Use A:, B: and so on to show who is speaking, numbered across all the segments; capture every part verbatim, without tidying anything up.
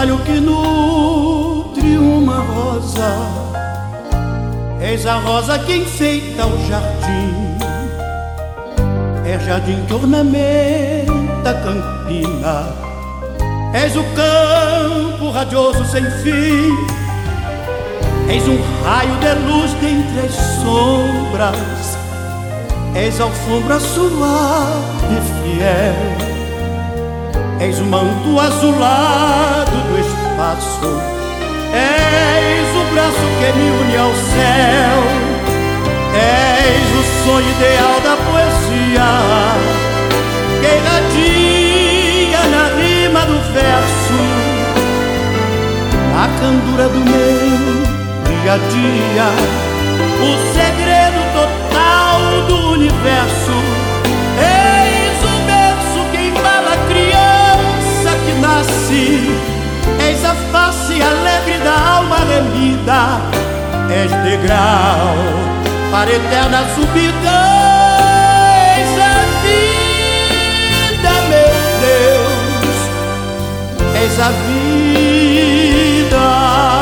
A: orvalho que nutre uma rosa. És a rosa que enfeita o jardim, é jardim que ornamenta a campina. És o campo radioso sem fim, és um raio de luz dentre as sombras, és alfombra suave e fiel, és o manto azulado do espaço, és o braço que me une ao céu, és o sonho ideal da poesia, que irradia na rima do verso, a candura do meu dia a dia, o segredo total do universo. Eis o berço que embala a criança que nasce, és a face alegre da alma remida, és degrau para a eterna subida, és a vida, meu Deus, és a vida.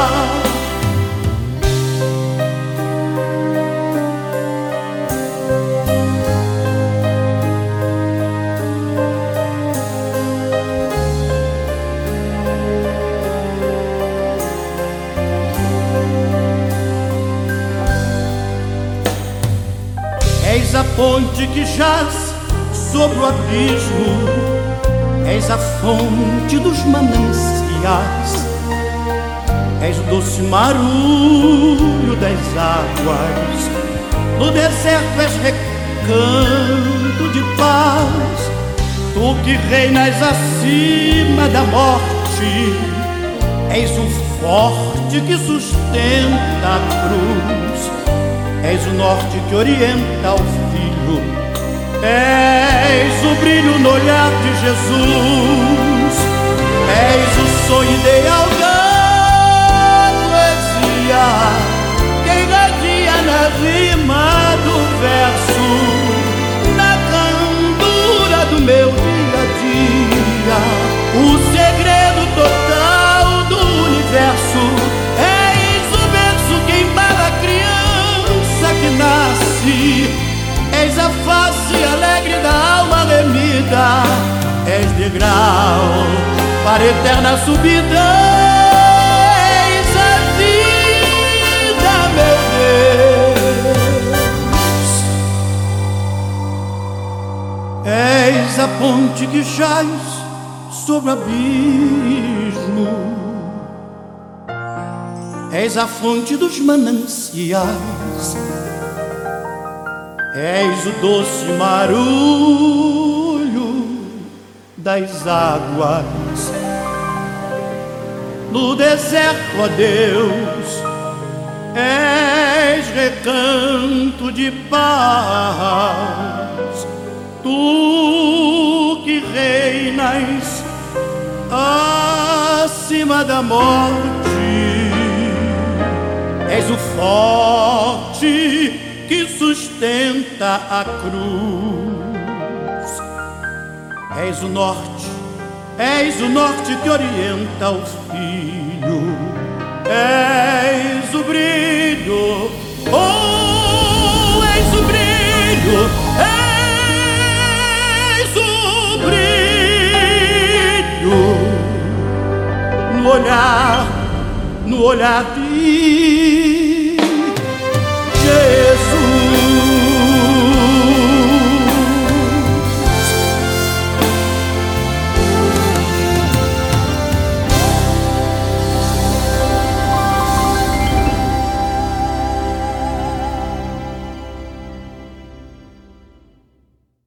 A: És a ponte que jaz sobre o abismo, és a fonte dos mananciais, és o doce marulho das águas, no deserto és recanto de paz, tu que reinas acima da morte, és o forte que sustenta a cruz, és o norte que orienta o filho, és o brilho no olhar de Jesus, és o sonho ideal da poesia, que irradia na rima do verso, na candura do meu dia a dia, o segredo total do universo. És o berço que embala a criança que nasce, és a face alegre da alma remida, és degrau para a eterna subida, és a vida, meu Deus, és a ponte que jaz sobre o abismo, és a fonte dos mananciais, és o doce marulho das águas, no deserto, ó Deus, és recanto de paz, tu que reinas acima da morte, és o forte que sustenta a cruz, és o norte, és o norte que orienta o filho, és o brilho, oh, és o brilho, és o brilho no olhar, no olhar de Jesus.